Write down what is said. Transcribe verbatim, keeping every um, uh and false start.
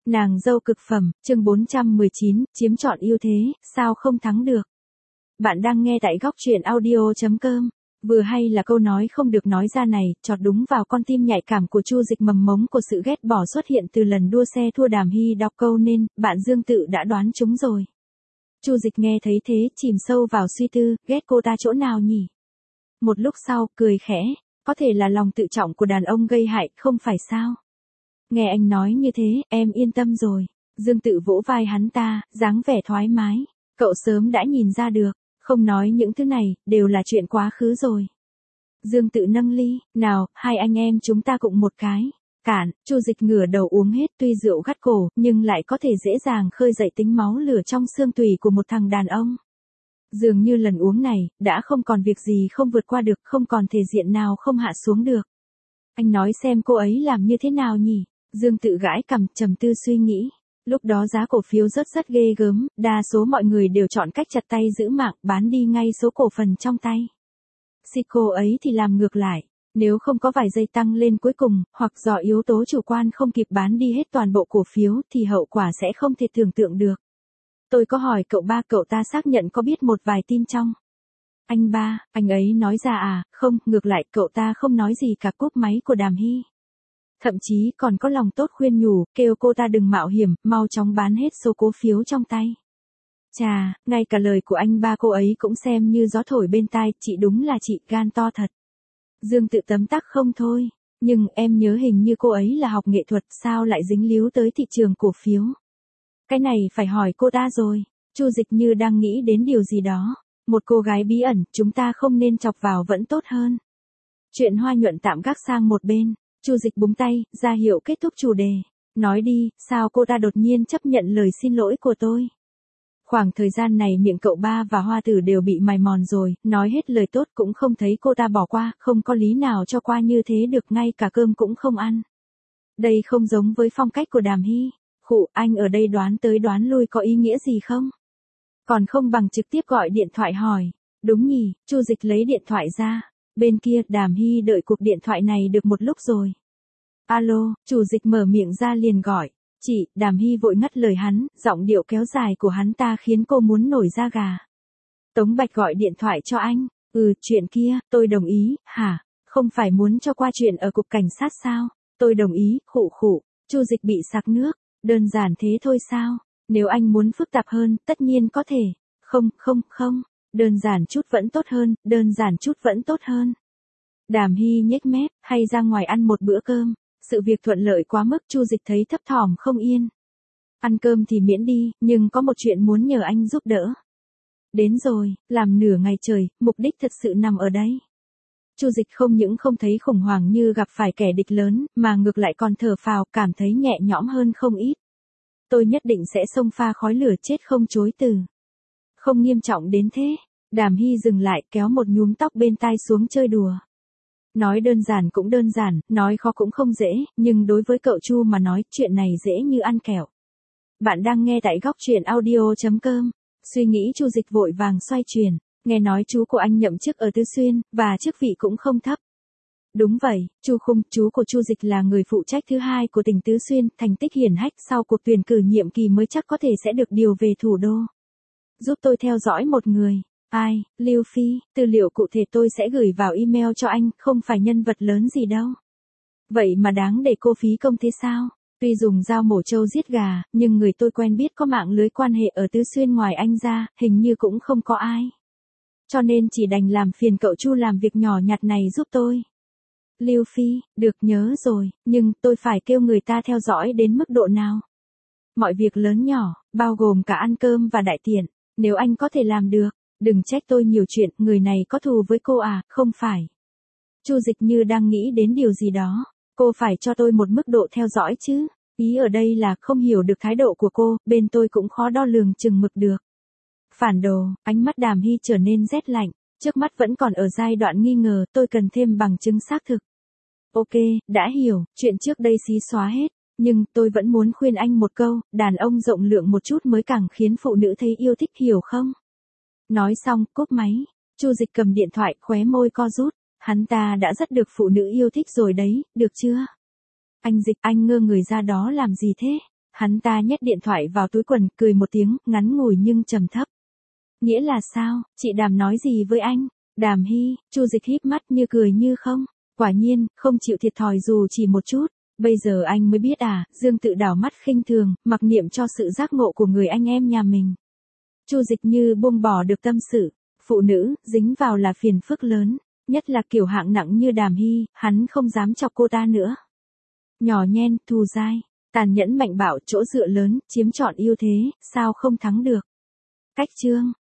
Nàng dâu cực phẩm, chương bốn trăm mười chín, chiếm trọn ưu thế, sao không thắng được. Bạn đang nghe tại góc truyện audio chấm com. Vừa hay là câu nói không được nói ra này, chọt đúng vào con tim nhạy cảm của Chu Dịch, mầm mống của sự ghét bỏ xuất hiện từ lần đua xe thua Đàm Hy đọc câu nên, bạn Dương Tự đã đoán trúng rồi. Chu Dịch nghe thấy thế, chìm sâu vào suy tư, ghét cô ta chỗ nào nhỉ? Một lúc sau, cười khẽ, có thể là lòng tự trọng của đàn ông gây hại, không phải sao? Nghe anh nói như thế, em yên tâm rồi. Dương Tự vỗ vai hắn ta, dáng vẻ thoải mái. Cậu sớm đã nhìn ra được, không nói những thứ này, đều là chuyện quá khứ rồi. Dương Tự nâng ly, nào, hai anh em chúng ta cùng một cái. Cản, Chu Dịch ngửa đầu uống hết, tuy rượu gắt cổ, nhưng lại có thể dễ dàng khơi dậy tính máu lửa trong xương tủy của một thằng đàn ông. Dường như lần uống này, đã không còn việc gì không vượt qua được, không còn thể diện nào không hạ xuống được. Anh nói xem cô ấy làm như thế nào nhỉ? Dương Tự gãi cằm, trầm tư suy nghĩ. Lúc đó giá cổ phiếu rớt rất ghê gớm, đa số mọi người đều chọn cách chặt tay giữ mạng, bán đi ngay số cổ phần trong tay. Si cô ấy thì làm ngược lại, nếu không có vài giây tăng lên cuối cùng, hoặc do yếu tố chủ quan không kịp bán đi hết toàn bộ cổ phiếu thì hậu quả sẽ không thể tưởng tượng được. Tôi có hỏi cậu ba, cậu ta xác nhận có biết một vài tin trong. Anh ba, anh ấy nói ra à? Không, ngược lại cậu ta không nói gì cả, cúp máy của Đàm Hy. Thậm chí còn có lòng tốt khuyên nhủ, kêu cô ta đừng mạo hiểm, mau chóng bán hết số cổ phiếu trong tay. Chà, ngay cả lời của anh ba cô ấy cũng xem như gió thổi bên tai, chị đúng là chị gan to thật. Dương Tự tấm tắc không thôi, nhưng em nhớ hình như cô ấy là học nghệ thuật, sao lại dính líu tới thị trường cổ phiếu. Cái này phải hỏi cô ta rồi. Chu Dịch như đang nghĩ đến điều gì đó. Một cô gái bí ẩn, chúng ta không nên chọc vào vẫn tốt hơn. Chuyện hoa nhuận tạm gác sang một bên. Chu Dịch búng tay, ra hiệu kết thúc chủ đề. Nói đi, sao cô ta đột nhiên chấp nhận lời xin lỗi của tôi? Khoảng thời gian này miệng cậu ba và Hoa Tử đều bị mài mòn rồi, nói hết lời tốt cũng không thấy cô ta bỏ qua, không có lý nào cho qua như thế được, ngay cả cơm cũng không ăn. Đây không giống với phong cách của Đàm Hy. Khụ, anh ở đây đoán tới đoán lui có ý nghĩa gì không? Còn không bằng trực tiếp gọi điện thoại hỏi. Đúng nhỉ, Chu Dịch lấy điện thoại ra. Bên kia, Đàm Hy đợi cuộc điện thoại này được một lúc rồi. Alo, Chu Dịch mở miệng ra liền gọi. Chị, Đàm Hy vội ngắt lời hắn, giọng điệu kéo dài của hắn ta khiến cô muốn nổi da gà. Tống Bạch gọi điện thoại cho anh. Ừ, chuyện kia, tôi đồng ý, hả? Không phải muốn cho qua chuyện ở cục cảnh sát sao? Tôi đồng ý, khụ khụ. Chu Dịch bị sặc nước. Đơn giản thế thôi sao? Nếu anh muốn phức tạp hơn, tất nhiên có thể. Không, không, không. Đơn giản chút vẫn tốt hơn, đơn giản chút vẫn tốt hơn. Đàm Hy nhếch mép, hay ra ngoài ăn một bữa cơm. Sự việc thuận lợi quá mức, Chu Dịch thấy thấp thỏm không yên. Ăn cơm thì miễn đi, nhưng có một chuyện muốn nhờ anh giúp đỡ. Đến rồi, làm nửa ngày trời, mục đích thật sự nằm ở đây. Chu Dịch không những không thấy khủng hoảng như gặp phải kẻ địch lớn, mà ngược lại còn thở phào, cảm thấy nhẹ nhõm hơn không ít. Tôi nhất định sẽ xông pha khói lửa chết không chối từ. Không nghiêm trọng đến thế. Đàm Hy dừng lại, kéo một nhúm tóc bên tai xuống chơi đùa. Nói đơn giản cũng đơn giản, nói khó cũng không dễ, nhưng đối với cậu Chu mà nói, chuyện này dễ như ăn kẹo. Bạn đang nghe tại góc truyện audio chấm com. Suy nghĩ Chu Dịch vội vàng xoay chuyển, nghe nói chú của anh nhậm chức ở Tứ Xuyên, và chức vị cũng không thấp. Đúng vậy, Chu Khung, chú của Chu Dịch là người phụ trách thứ hai của tỉnh Tứ Xuyên, thành tích hiển hách, sau cuộc tuyển cử nhiệm kỳ mới chắc có thể sẽ được điều về thủ đô. Giúp tôi theo dõi một người. Ai, Lưu Phi, tư liệu cụ thể tôi sẽ gửi vào email cho anh, không phải nhân vật lớn gì đâu. Vậy mà đáng để cô phí công thế sao? Tuy dùng dao mổ trâu giết gà, nhưng người tôi quen biết có mạng lưới quan hệ ở Tứ Xuyên ngoài anh ra, hình như cũng không có ai. Cho nên chỉ đành làm phiền cậu Chu làm việc nhỏ nhặt này giúp tôi. Lưu Phi, được, nhớ rồi, nhưng tôi phải kêu người ta theo dõi đến mức độ nào? Mọi việc lớn nhỏ, bao gồm cả ăn cơm và đại tiện, nếu anh có thể làm được, đừng trách tôi nhiều chuyện, người này có thù với cô à, không phải. Chu Dịch như đang nghĩ đến điều gì đó, cô phải cho tôi một mức độ theo dõi chứ, ý ở đây là không hiểu được thái độ của cô, bên tôi cũng khó đo lường chừng mực được. Phản đồ, ánh mắt Đàm Hy trở nên rét lạnh, trước mắt vẫn còn ở giai đoạn nghi ngờ, tôi cần thêm bằng chứng xác thực. Ok, đã hiểu, chuyện trước đây xí xóa hết, nhưng tôi vẫn muốn khuyên anh một câu, đàn ông rộng lượng một chút mới càng khiến phụ nữ thấy yêu thích, hiểu không? Nói xong, cúp máy, Chu Dịch cầm điện thoại, khóe môi co rút, hắn ta đã rất được phụ nữ yêu thích rồi đấy, được chưa? Anh Dịch, anh ngơ người ra đó làm gì thế? Hắn ta nhét điện thoại vào túi quần, cười một tiếng, ngắn ngủi nhưng trầm thấp. Nghĩa là sao, chị Đàm nói gì với anh? Đàm Hy, Chu Dịch híp mắt như cười như không. Quả nhiên, không chịu thiệt thòi dù chỉ một chút. Bây giờ anh mới biết à, Dương tự đảo mắt khinh thường, mặc niệm cho sự giác ngộ của người anh em nhà mình. Chu Dịch như buông bỏ được tâm sự. Phụ nữ, dính vào là phiền phức lớn. Nhất là kiểu hạng nặng như Đàm Hy, hắn không dám chọc cô ta nữa. Nhỏ nhen, thù dai, tàn nhẫn mạnh bạo, chỗ dựa lớn, chiếm trọn ưu thế, sao không thắng được. Cách chương